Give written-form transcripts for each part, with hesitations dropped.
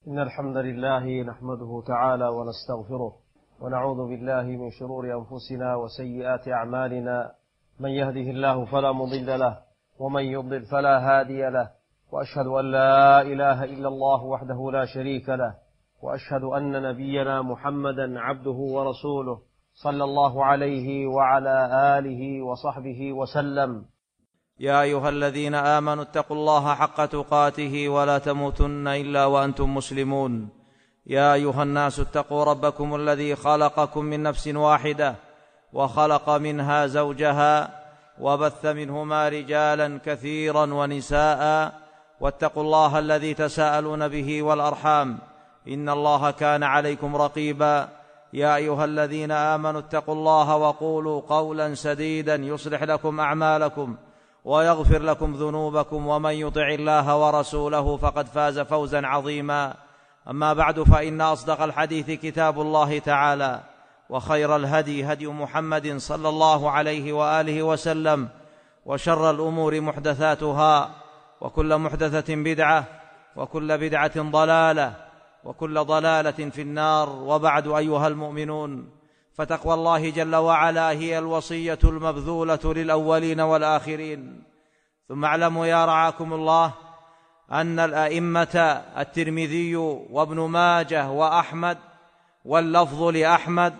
إن الحمد لله نحمده تعالى ونستغفره ونعوذ بالله من شرور أنفسنا وسيئات أعمالنا، من يهده الله فلا مضل له ومن يضلل فلا هادي له، وأشهد أن لا إله إلا الله وحده لا شريك له، وأشهد أن نبينا محمدا عبده ورسوله صلى الله عليه وعلى آله وصحبه وسلم. يا أيها الذين آمنوا اتقوا الله حق تقاته ولا تموتن إلا وأنتم مسلمون. يا أيها الناس اتقوا ربكم الذي خلقكم من نفس واحدة وخلق منها زوجها وبث منهما رجالا كثيرا ونساء، واتقوا الله الذي تساءلون به والأرحام إن الله كان عليكم رقيبا. يا أيها الذين آمنوا اتقوا الله وقولوا قولا سديدا يصلح لكم أعمالكم ويغفر لكم ذنوبكم، ومن يطع الله ورسوله فقد فاز فوزا عظيما. أما بعد، فإن أصدق الحديث كتاب الله تعالى، وخير الهدي هدي محمد صلى الله عليه وآله وسلم، وشر الأمور محدثاتها، وكل محدثة بدعة، وكل بدعة ضلالة، وكل ضلالة في النار. وبعد، أيها المؤمنون، فتقوى الله جل وعلا هي الوصية المبذولة للأولين والآخرين. ثم اعلموا يا رعاكم الله أن الأئمة الترمذي وابن ماجه وأحمد، واللفظ لأحمد،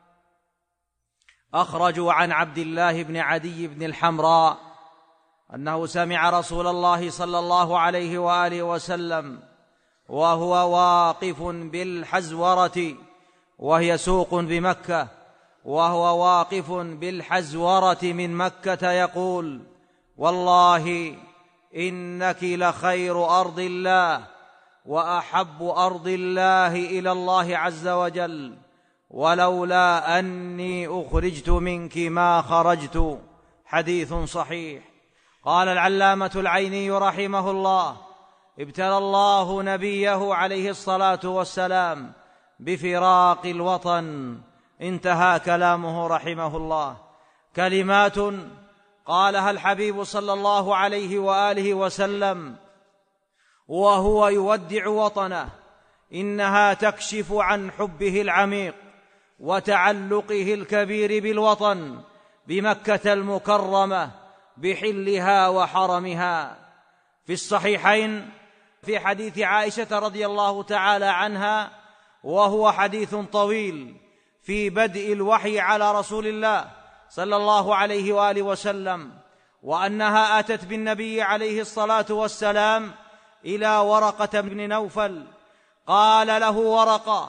أخرجوا عن عبد الله بن عدي بن الحمراء أنه سمع رسول الله صلى الله عليه وآله وسلم وهو واقف بالحزورة، وهي سوق بمكة، وهو واقف بالحزورة من مكة يقول: والله إنك لخير أرض الله وأحب أرض الله إلى الله عز وجل، ولولا أني أخرجت منك ما خرجت. حديث صحيح. قال العلامة العيني رحمه الله: ابتلى الله نبيه عليه الصلاة والسلام بفراق الوطن. انتهى كلامه رحمه الله. كلمات قالها الحبيب صلى الله عليه وآله وسلم وهو يودع وطنه، إنها تكشف عن حبه العميق وتعلقه الكبير بالوطن، بمكة المكرمة، بحلها وحرمها. في الصحيحين في حديث عائشة رضي الله تعالى عنها، وهو حديث طويل، في بدء الوحي على رسول الله صلى الله عليه وآله وسلم، وأنها أتت بالنبي عليه الصلاة والسلام إلى ورقة بن نوفل. قال له ورقة: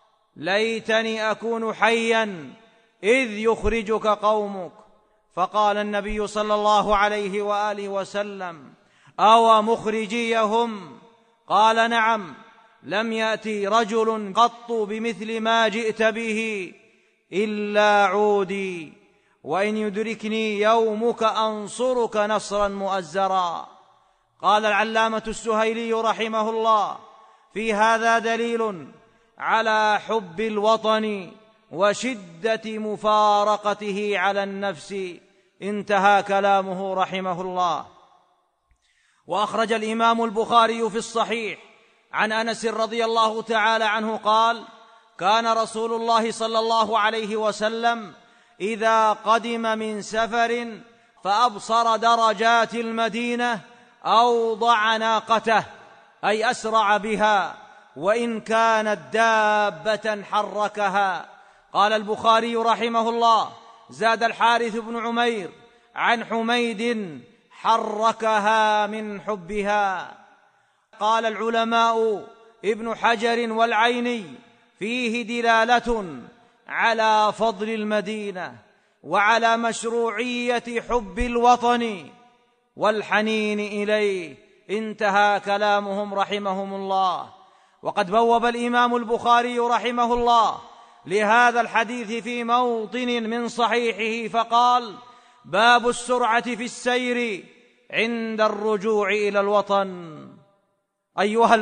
ليتني أكون حيا إذ يخرجك قومك. فقال النبي صلى الله عليه وآله وسلم: أو مخرجيهم؟ قال: نعم، لم يأتي رجل قط بمثل ما جئت به إلا عودي، وإن يدركني يومك أنصرك نصرا مؤزرا. قال العلامة السهيلي رحمه الله: في هذا دليل على حب الوطن وشدة مفارقته على النفس. انتهى كلامه رحمه الله. وأخرج الإمام البخاري في الصحيح عن أنس رضي الله تعالى عنه قال: كان رسول الله صلى الله عليه وسلم إذا قدم من سفر فأبصر درجات المدينة أوضع ناقته، أي أسرع بها، وإن كانت دابة حركها. قال البخاري رحمه الله: زاد الحارث بن عمير عن حميد: حركها من حبها. قال العلماء ابن حجر والعيني: فيه دلالة على فضل المدينة وعلى مشروعية حب الوطن والحنين إليه. انتهى كلامهم رحمهم الله. وقد بوب الإمام البخاري رحمه الله لهذا الحديث في موطن من صحيحه فقال: باب السرعة في السير عند الرجوع إلى الوطن. أيها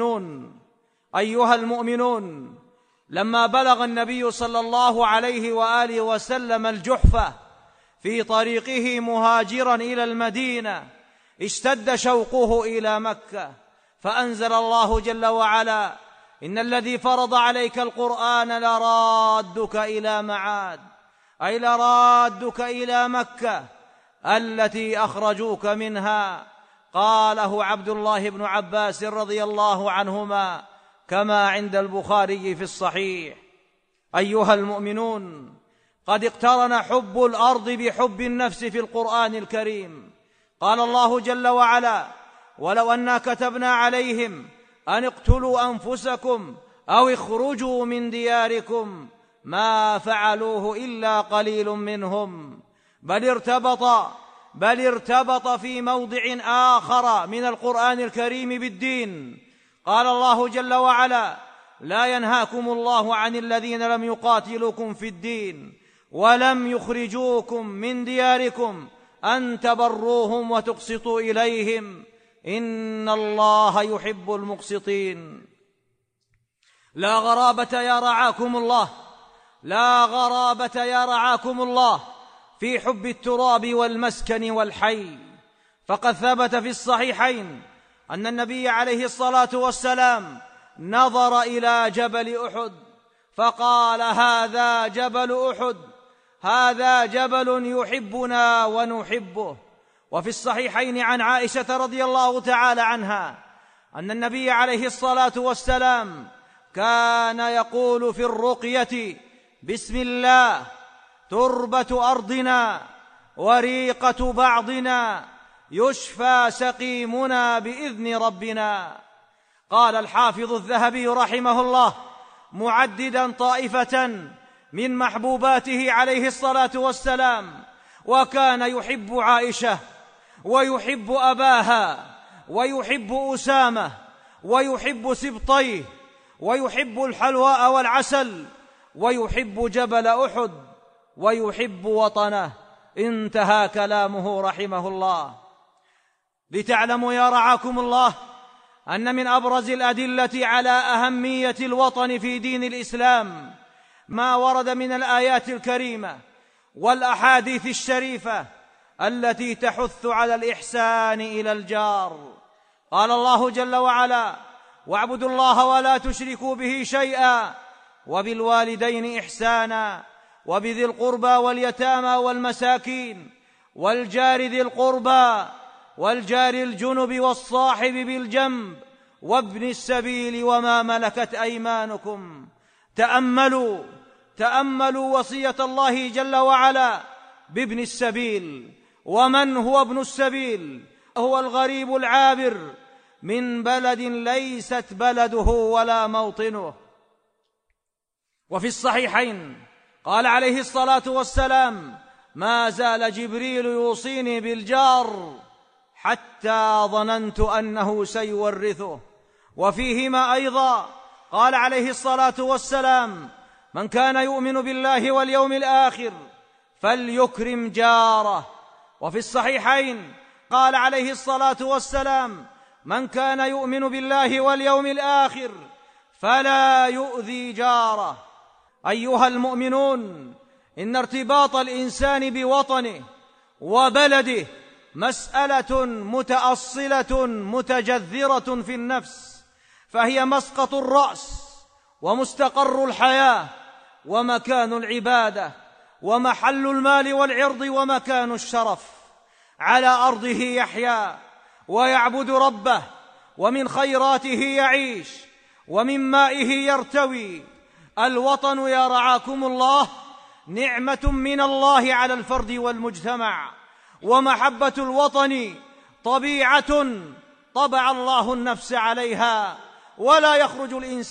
المؤمنون، لما بلغ النبي صلى الله عليه وآله وسلم الجحفة في طريقه مهاجرا إلى المدينة، اشتد شوقه إلى مكة، فأنزل الله جل وعلا إن الذي فرض عليك القرآن لرادك إلى معاد، أي لرادك إلى مكة التي أخرجوك منها. قاله عبد الله بن عباس رضي الله عنهما كما عند البخاري في الصحيح. أيها المؤمنون، قد اقترن حب الأرض بحب النفس في القرآن الكريم. قال الله جل وعلا: ولو أنا كتبنا عليهم أن اقتلوا أنفسكم أو اخرجوا من دياركم ما فعلوه إلا قليل منهم. بل ارتبط في موضع آخر من القرآن الكريم بالدين. قال الله جل وعلا: لا ينهاكم الله عن الذين لم يقاتلوكم في الدين ولم يخرجوكم من دياركم أن تبروهم وتقسطوا إليهم إن الله يحب المقسطين. لا غرابة يا رعاكم الله في حب التراب والمسكن والحي، فقد ثبت في الصحيحين أن النبي عليه الصلاة والسلام نظر إلى جبل أحد فقال: هذا جبل أحد، هذا جبل يحبنا ونحبه. وفي الصحيحين عن عائشة رضي الله تعالى عنها أن النبي عليه الصلاة والسلام كان يقول في الرقية: بسم الله، تربة أرضنا وريقة بعضنا، يشفى سقيمنا بإذن ربنا. قال الحافظ الذهبي رحمه الله معددا طائفة من محبوباته عليه الصلاة والسلام: وكان يحب عائشة ويحب أباها ويحب أسامة ويحب سبطيه ويحب الحلواء والعسل ويحب جبل أحد ويحب وطنه. انتهى كلامه رحمه الله. لتعلموا يا رعاكم الله أن من أبرز الأدلة على أهمية الوطن في دين الإسلام ما ورد من الآيات الكريمة والأحاديث الشريفة التي تحث على الإحسان إلى الجار. قال الله جل وعلا: واعبدوا الله ولا تشركوا به شيئا وبالوالدين إحسانا وبذي القربى واليتامى والمساكين والجار ذي القربى والجار الجنب والصاحب بالجنب وابن السبيل وما ملكت أيمانكم. تأملوا وصية الله جل وعلا بابن السبيل. ومن هو ابن السبيل؟ هو الغريب العابر من بلد ليست بلده ولا موطنه. وفي الصحيحين قال عليه الصلاة والسلام: ما زال جبريل يوصيني بالجار حتى ظننت أنه سيورثه. وفيهما أيضا قال عليه الصلاة والسلام: من كان يؤمن بالله واليوم الآخر فليكرم جاره. وفي الصحيحين قال عليه الصلاة والسلام: من كان يؤمن بالله واليوم الآخر فلا يؤذي جاره. أيها المؤمنون، إن ارتباط الإنسان بوطنه وبلده مسألة متأصلة متجذرة في النفس، فهي مسقط الرأس ومستقر الحياة ومكان العبادة ومحل المال والعرض ومكان الشرف. على أرضه يحيا ويعبد ربه، ومن خيراته يعيش، ومن مائه يرتوي. الوطن يا رعاكم الله نعمة من الله على الفرد والمجتمع، ومحبة الوطن طبيعة طبع الله النفس عليها. ولا يخرج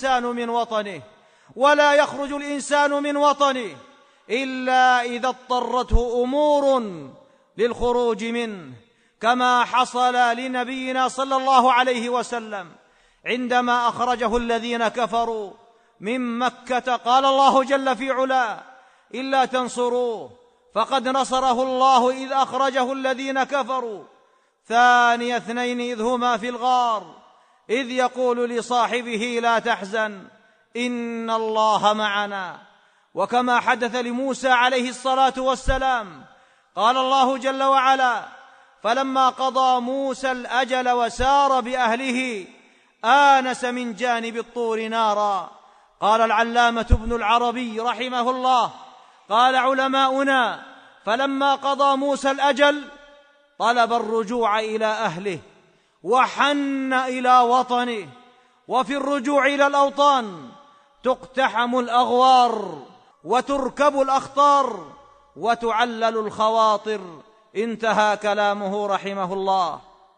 الإنسان من وطنه إلا إذا اضطرته أمور للخروج منه، كما حصل لنبينا صلى الله عليه وسلم عندما أخرجه الذين كفروا من مكة. قال الله جل في علاه: إلا تنصروه فقد نصره الله إذ أخرجه الذين كفروا ثاني اثنين إذ هما في الغار إذ يقول لصاحبه لا تحزن إن الله معنا. وكما حدث لموسى عليه الصلاة والسلام قال الله جل وعلا: فلما قضى موسى الأجل وسار بأهله آنس من جانب الطور نارا. قال العلامة ابن العربي رحمه الله: قال علماؤنا: فلما قضى موسى الأجل طلب الرجوع إلى أهله وحن إلى وطنه. وفي الرجوع إلى الأوطان تقتحم الأغوار وتركب الأخطار وتعلل الخواطر. انتهى كلامه رحمه الله.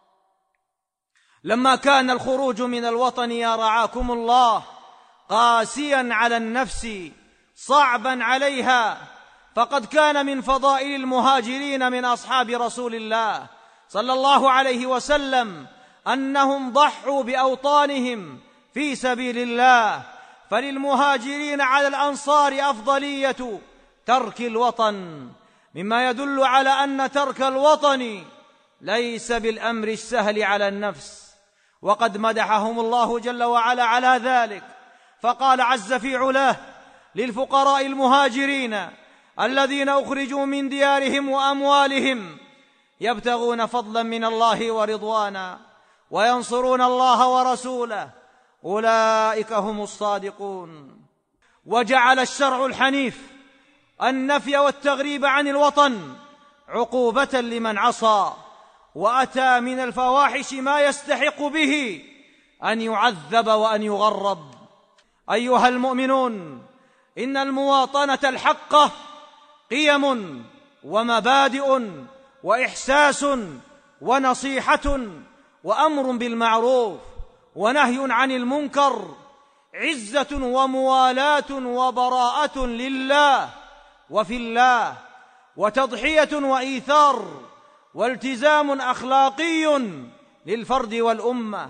لما كان الخروج من الوطن يا رعاكم الله قاسيا على النفس صعبا عليها، فقد كان من فضائل المهاجرين من أصحاب رسول الله صلى الله عليه وسلم أنهم ضحوا بأوطانهم في سبيل الله. فللمهاجرين على الأنصار أفضلية ترك الوطن، مما يدل على أن ترك الوطن ليس بالأمر السهل على النفس. وقد مدحهم الله جل وعلا على ذلك، فقال عز في علاه للفقراء المهاجرين الذين أخرجوا من ديارهم وأموالهم يبتغون فضلا من الله ورضوانا وينصرون الله ورسوله أولئك هم الصادقون. وجعل الشرع الحنيف النفي والتغريب عن الوطن عقوبة لمن عصى، وأتى من الفواحش ما يستحق به أن يعذب وأن يغرب. أيها المؤمنون، إن المواطنة الحقة قيم ومبادئ وإحساس ونصيحة وأمر بالمعروف ونهي عن المنكر، عزة وموالاة وبراءة لله وفي الله، وتضحية وإيثار، والتزام أخلاقي للفرد والأمة.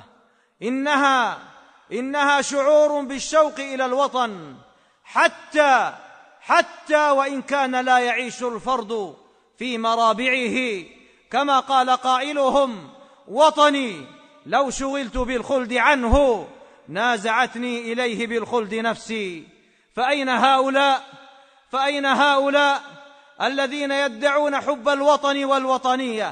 إنها شعور بالشوق إلى الوطن حتى وإن كان لا يعيش الفرد في مرابعه، كما قال قائلهم: وطني لو شغلت بالخلد عنه نازعتني إليه بالخلد نفسي. فأين هؤلاء الذين يدعون حب الوطن والوطنية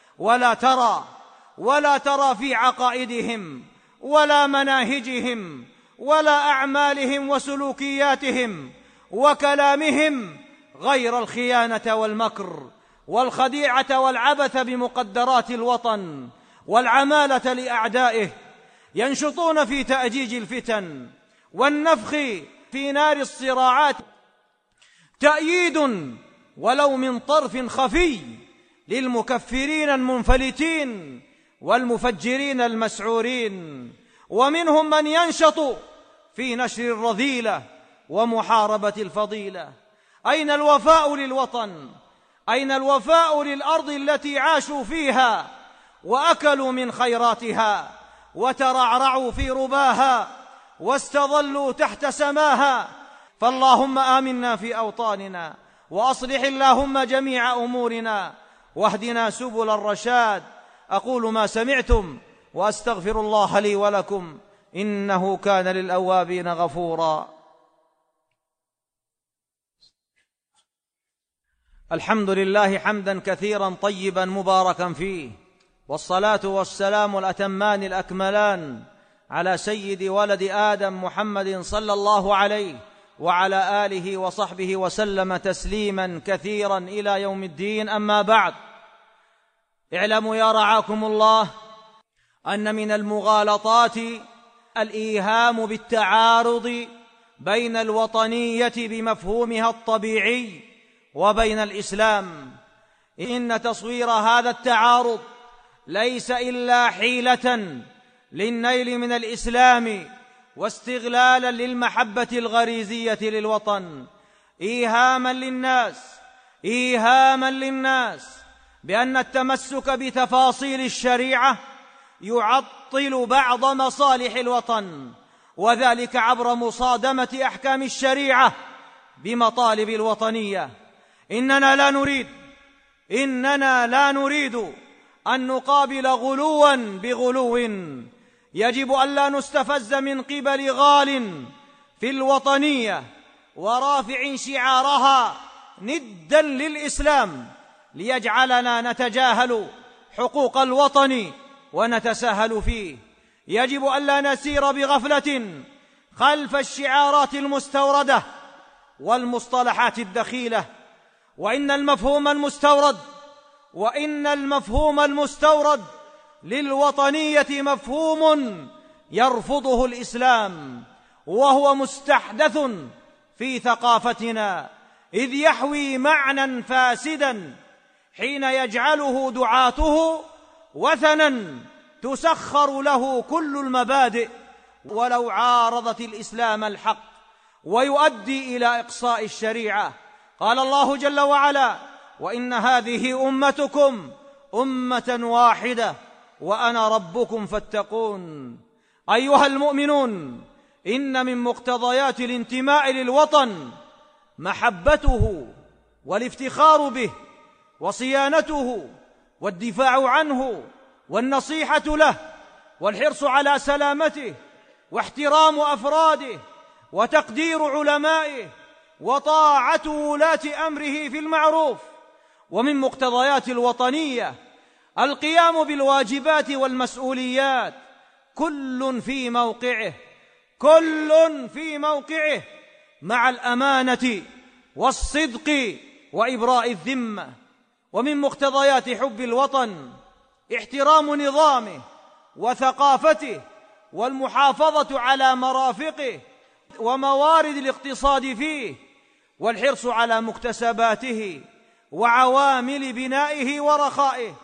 ولا ترى في عقائدهم ولا مناهجهم ولا أعمالهم وسلوكياتهم وكلامهم غير الخيانة والمكر والخديعة والعبث بمقدرات الوطن والعمالة لأعدائه؟ ينشطون في تأجيج الفتن والنفخ في نار الصراعات، تأييد ولو من طرف خفي للمكفرين المنفلتين والمفجرين المسعورين. ومنهم من ينشط في نشر الرذيلة ومحاربة الفضيلة. أين الوفاء للوطن؟ أين الوفاء للأرض التي عاشوا فيها وأكلوا من خيراتها وترعرعوا في رباها واستظلوا تحت سماها؟ فاللهم آمنا في أوطاننا، وأصلح اللهم جميع أمورنا، واهدنا سبل الرشاد. أقول ما سمعتم وأستغفر الله لي ولكم، إنه كان للأوابين غفورا. الحمد لله حمدا كثيرا طيبا مباركا فيه، والصلاة والسلام الأتمان الأكملان على سيد ولد آدم محمد صلى الله عليه وعلى آله وصحبه وسلم تسليما كثيرا إلى يوم الدين. أما بعد، اعلموا يا رعاكم الله أن من المغالطات الإيهام بالتعارض بين الوطنية بمفهومها الطبيعي وبين الإسلام. إن تصوير هذا التعارض ليس إلا حيلة للنيل من الإسلام واستغلالا للمحبة الغريزية للوطن، إيهاما للناس بأن التمسك بتفاصيل الشريعة يعطل بعض مصالح الوطن، وذلك عبر مصادمة أحكام الشريعة بمطالب الوطنية. إننا لا نريد أن نقابل غلوا بغلو. يجب أن لا نستفز من قبل غال في الوطنية ورافع شعارها ندا للإسلام ليجعلنا نتجاهل حقوق الوطن ونتساهل فيه. يجب ألا نسير بغفلة خلف الشعارات المستوردة والمصطلحات الدخيلة، وإن المفهوم المستورد للوطنية مفهوم يرفضه الإسلام، وهو مستحدث في ثقافتنا، إذ يحوي معنى فاسدا حين يجعله دعاته وثنا تسخر له كل المبادئ ولو عارضت الإسلام الحق، ويؤدي إلى إقصاء الشريعة. قال الله جل وعلا: وإن هذه أمتكم أمة واحدة وأنا ربكم فاتقون. أيها المؤمنون، إن من مقتضيات الانتماء للوطن محبته والافتخار به وصيانته والدفاع عنه والنصيحة له والحرص على سلامته واحترام أفراده وتقدير علمائه وطاعة ولاة أمره في المعروف. ومن مقتضيات الوطنية القيام بالواجبات والمسؤوليات، كل في موقعه مع الأمانة والصدق وإبراء الذمة. ومن مقتضيات حب الوطن احترام نظامه وثقافته والمحافظة على مرافقه وموارد الاقتصاد فيه، والحرص على مكتسباته وعوامل بنائه ورخائه،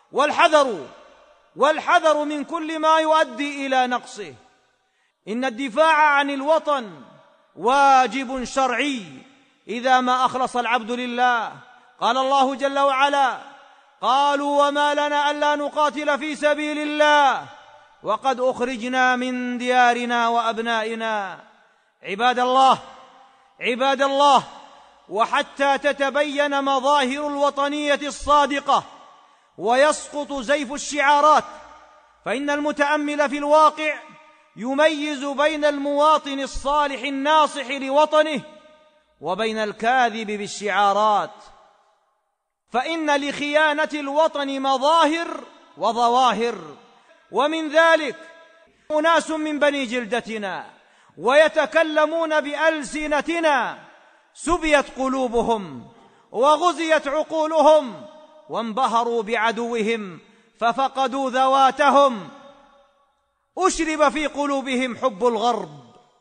والحذر من كل ما يؤدي إلى نقصه. إن الدفاع عن الوطن واجب شرعي إذا ما أخلص العبد لله. قال الله جل وعلا: قالوا وما لنا ألا نقاتل في سبيل الله وقد أخرجنا من ديارنا وأبنائنا. عباد الله، وحتى تتبين مظاهر الوطنية الصادقة ويسقط زيف الشعارات، فإن المتأمل في الواقع يميز بين المواطن الصالح الناصح لوطنه وبين الكاذب بالشعارات، فإن لخيانة الوطن مظاهر وظواهر. ومن ذلك أناس من بني جلدتنا ويتكلمون بألسنتنا سبيت قلوبهم وغزيت عقولهم وانبهروا بعدوهم ففقدوا ذواتهم، أشرب في قلوبهم حب الغرب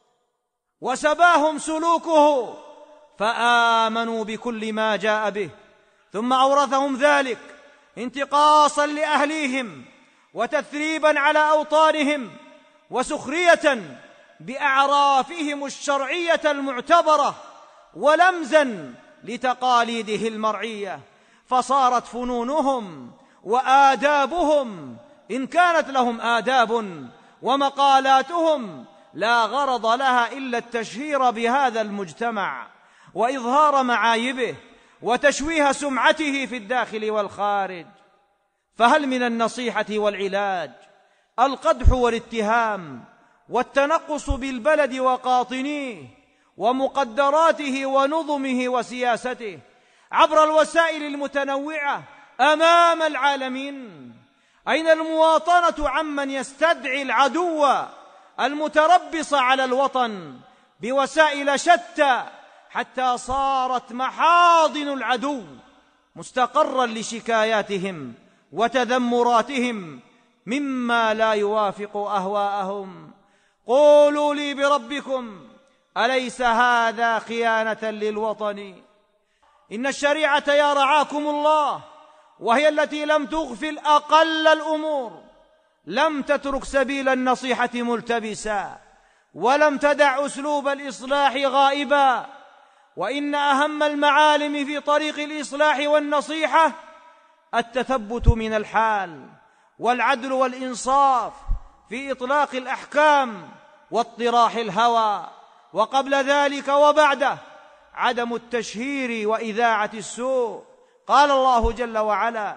وسباهم سلوكه فآمنوا بكل ما جاء به، ثم أورثهم ذلك انتقاصا لأهليهم وتثريبا على أوطانهم وسخرية بأعرافهم الشرعية المعتبرة ولمزا لتقاليده المرعية، فصارت فنونهم وآدابهم إن كانت لهم آداب ومقالاتهم لا غرض لها إلا التشهير بهذا المجتمع وإظهار معايبه وتشويه سمعته في الداخل والخارج. فهل من النصيحة والعلاج القدح والاتهام والتنقص بالبلد وقاطنيه ومقدراته ونظمه وسياسته عبر الوسائل المتنوعة أمام العالمين؟ أين المواطنة عمن يستدعي العدو المتربص على الوطن بوسائل شتى حتى صارت محاضن العدو مستقرا لشكاياتهم وتذمراتهم مما لا يوافق أهواءهم؟ قولوا لي بربكم، أليس هذا خيانة للوطن؟ إن الشريعة يا رعاكم الله، وهي التي لم تغفل أقل الأمور، لم تترك سبيل النصيحة ملتبسا ولم تدع أسلوب الإصلاح غائبا. وإن أهم المعالم في طريق الإصلاح والنصيحة التثبت من الحال والعدل والإنصاف في إطلاق الأحكام واطراح الهوى، وقبل ذلك وبعده عدم التشهير وإذاعة السوء. قال الله جل وعلا: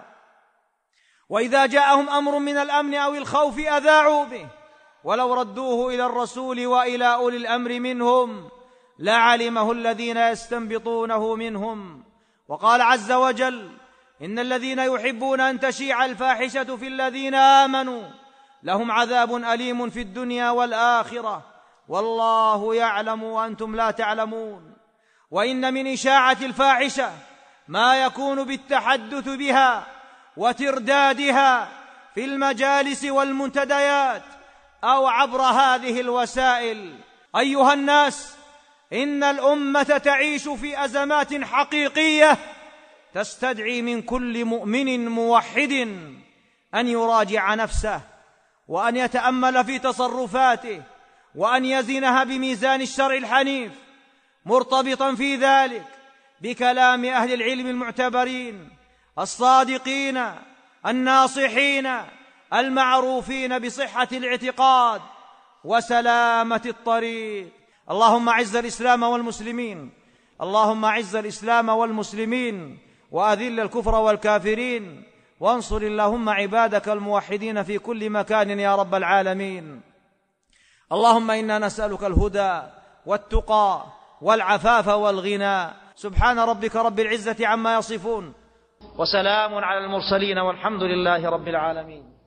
وإذا جاءهم أمر من الأمن أو الخوف أذاعوا به ولو ردوه إلى الرسول وإلى أولي الأمر منهم لعلمه الذين يستنبطونه منهم. وقال عز وجل: إن الذين يحبون أن تشيع الفاحشة في الذين آمنوا لهم عذاب أليم في الدنيا والآخرة، والله يعلم وأنتم لا تعلمون. وإن من إشاعة الفاحشة ما يكون بالتحدث بها وتردادها في المجالس والمنتديات أو عبر هذه الوسائل. أيها الناس، إن الأمة تعيش في أزمات حقيقية تستدعي من كل مؤمن موحد أن يراجع نفسه، وأن يتأمل في تصرفاته، وأن يزنها بميزان الشرع الحنيف، مرتبطا في ذلك بكلام أهل العلم المعتبرين الصادقين الناصحين المعروفين بصحة الاعتقاد وسلامة الطريق. اللهم أعز الإسلام والمسلمين، اللهم أعز الإسلام والمسلمين، وأذل الكفر والكافرين، وانصر اللهم عبادك الموحدين في كل مكان يا رب العالمين. اللهم إنا نسألك الهدى والتقى والعفاف والغنى. سبحان ربك رب العزة عما يصفون، وسلام على المرسلين، والحمد لله رب العالمين.